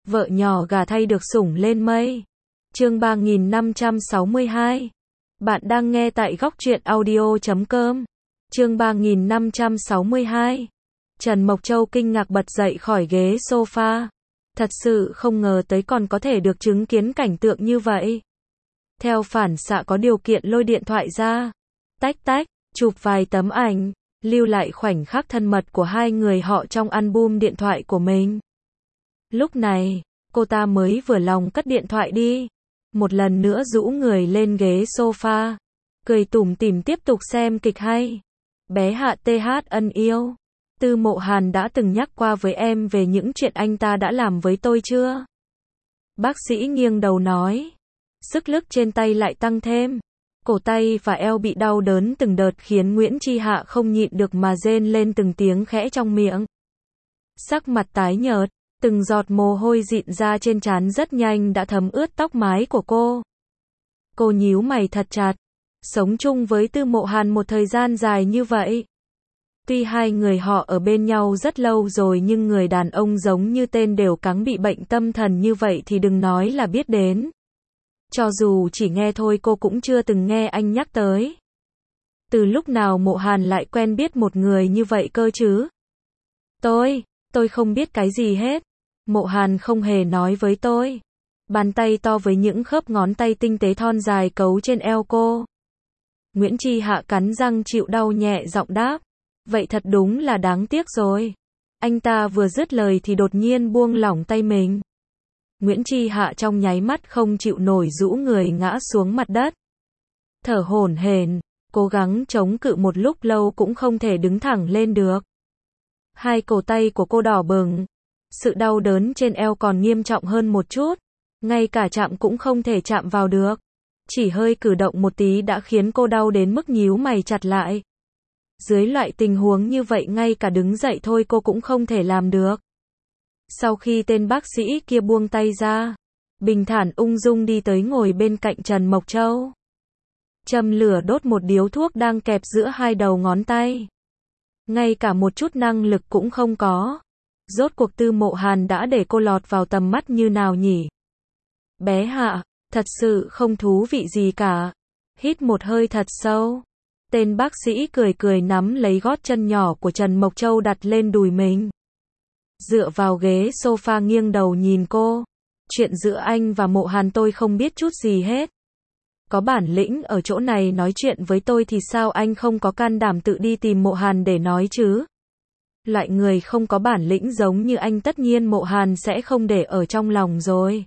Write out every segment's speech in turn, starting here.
Vợ nhỏ gà thay được sủng lên mây. Chương 3562. Bạn đang nghe tại góc truyện audio.com. Chương 3562. Trần Mộc Châu kinh ngạc bật dậy khỏi ghế sofa. Thật sự không ngờ tới còn có thể được chứng kiến cảnh tượng như vậy. Theo phản xạ có điều kiện lôi điện thoại ra. Tách tách, chụp vài tấm ảnh, lưu lại khoảnh khắc thân mật của hai người họ trong album điện thoại của mình. Lúc này, cô ta mới vừa lòng cất điện thoại đi. Một lần nữa rũ người lên ghế sofa. Cười tủm tỉm tiếp tục xem kịch hay. Bé Hạ TH ân yêu. Tư Mộ Hàn đã từng nhắc qua với em về những chuyện anh ta đã làm với tôi chưa? Bác sĩ nghiêng đầu nói. Sức lực trên tay lại tăng thêm. Cổ tay và eo bị đau đớn từng đợt khiến Nguyễn Chi Hạ không nhịn được mà rên lên từng tiếng khẽ trong miệng. Sắc mặt tái nhợt, từng giọt mồ hôi dịn ra trên trán rất nhanh đã thấm ướt tóc mái của cô. Cô nhíu mày thật chặt. Sống chung với Tư Mộ Hàn một thời gian dài như vậy. Tuy hai người họ ở bên nhau rất lâu rồi nhưng người đàn ông giống như tên đều cáng bị bệnh tâm thần như vậy thì đừng nói là biết đến. Cho dù chỉ nghe thôi cô cũng chưa từng nghe anh nhắc tới. Từ lúc nào Mộ Hàn lại quen biết một người như vậy cơ chứ? Tôi không biết cái gì hết. Mộ Hàn không hề nói với tôi. Bàn tay to với những khớp ngón tay tinh tế thon dài cấu trên eo cô. Nguyễn Chi Hạ cắn răng chịu đau nhẹ giọng đáp. Vậy thật đúng là đáng tiếc rồi. Anh ta vừa dứt lời thì đột nhiên buông lỏng tay mình. Nguyễn Chi Hạ trong nháy mắt không chịu nổi rũ người ngã xuống mặt đất. Thở hổn hển, cố gắng chống cự một lúc lâu cũng không thể đứng thẳng lên được. Hai cổ tay của cô đỏ bừng. Sự đau đớn trên eo còn nghiêm trọng hơn một chút. Ngay cả chạm cũng không thể chạm vào được. Chỉ hơi cử động một tí đã khiến cô đau đến mức nhíu mày chặt lại. Dưới loại tình huống như vậy ngay cả đứng dậy thôi cô cũng không thể làm được. Sau khi tên bác sĩ kia buông tay ra, bình thản ung dung đi tới ngồi bên cạnh Trần Mộc Châu. Châm lửa đốt một điếu thuốc đang kẹp giữa hai đầu ngón tay. Ngay cả một chút năng lực cũng không có. Rốt cuộc Tư Mộ Hàn đã để cô lọt vào tầm mắt như nào nhỉ? Bé Hạ, thật sự không thú vị gì cả. Hít một hơi thật sâu. Tên bác sĩ cười cười nắm lấy gót chân nhỏ của Trần Mộc Châu đặt lên đùi mình. Dựa vào ghế sofa nghiêng đầu nhìn cô. Chuyện giữa anh và Mộ Hàn tôi không biết chút gì hết. Có bản lĩnh ở chỗ này nói chuyện với tôi thì sao anh không có can đảm tự đi tìm Mộ Hàn để nói chứ? Loại người không có bản lĩnh giống như anh tất nhiên Mộ Hàn sẽ không để ở trong lòng rồi.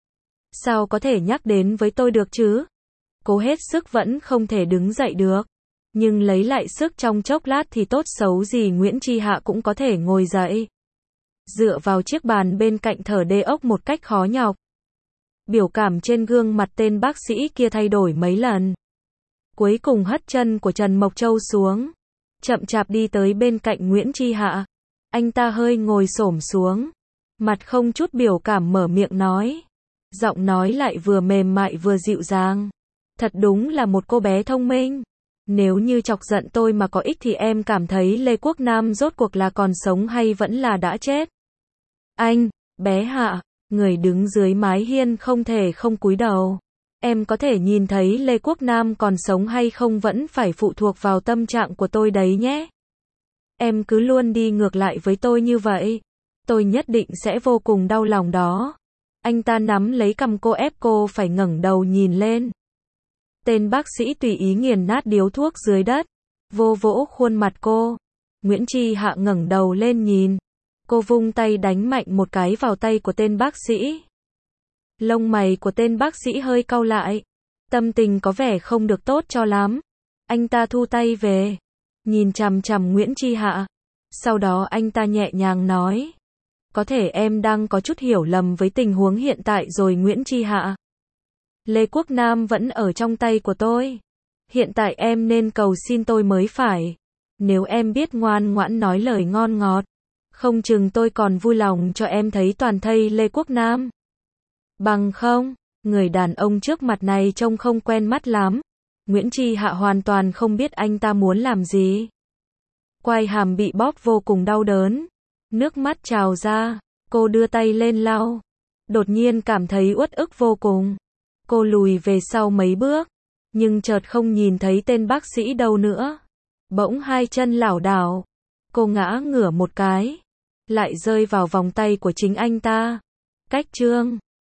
Sao có thể nhắc đến với tôi được chứ? Cố hết sức vẫn không thể đứng dậy được. Nhưng lấy lại sức trong chốc lát thì tốt xấu gì Nguyễn Chi Hạ cũng có thể ngồi dậy. Dựa vào chiếc bàn bên cạnh thở đê ốc một cách khó nhọc. Biểu cảm trên gương mặt tên bác sĩ kia thay đổi mấy lần. Cuối cùng hất chân của Trần Mộc Châu xuống. Chậm chạp đi tới bên cạnh Nguyễn Chi Hạ. Anh ta hơi ngồi xổm xuống. Mặt không chút biểu cảm mở miệng nói. Giọng nói lại vừa mềm mại vừa dịu dàng. Thật đúng là một cô bé thông minh. Nếu như chọc giận tôi mà có ích thì em cảm thấy Lê Quốc Nam rốt cuộc là còn sống hay vẫn là đã chết? Anh, bé Hạ, người đứng dưới mái hiên không thể không cúi đầu. Em có thể nhìn thấy Lê Quốc Nam còn sống hay không vẫn phải phụ thuộc vào tâm trạng của tôi đấy nhé. Em cứ luôn đi ngược lại với tôi như vậy. Tôi nhất định sẽ vô cùng đau lòng đó. Anh ta nắm lấy cằm cô ép cô phải ngẩng đầu nhìn lên. Tên bác sĩ tùy ý nghiền nát điếu thuốc dưới đất. Vô vỗ khuôn mặt cô. Nguyễn Chi Hạ ngẩng đầu lên nhìn. Cô vung tay đánh mạnh một cái vào tay của tên bác sĩ. Lông mày của tên bác sĩ hơi cau lại. Tâm tình có vẻ không được tốt cho lắm. Anh ta thu tay về. Nhìn chằm chằm Nguyễn Chi Hạ. Sau đó anh ta nhẹ nhàng nói. Có thể em đang có chút hiểu lầm với tình huống hiện tại rồi Nguyễn Chi Hạ. Lê Quốc Nam vẫn ở trong tay của tôi. Hiện tại em nên cầu xin tôi mới phải. Nếu em biết ngoan ngoãn nói lời ngon ngọt. Không chừng tôi còn vui lòng cho em thấy toàn thây Lê Quốc Nam. Bằng không, người đàn ông trước mặt này trông không quen mắt lắm. Nguyễn Chi Hạ hoàn toàn không biết anh ta muốn làm gì. Quai hàm bị bóp vô cùng đau đớn. Nước mắt trào ra, cô đưa tay lên lau. Đột nhiên cảm thấy uất ức vô cùng. Cô lùi về sau mấy bước, nhưng chợt không nhìn thấy tên bác sĩ đâu nữa. Bỗng hai chân lảo đảo, cô ngã ngửa một cái, lại rơi vào vòng tay của chính anh ta. Cách Trương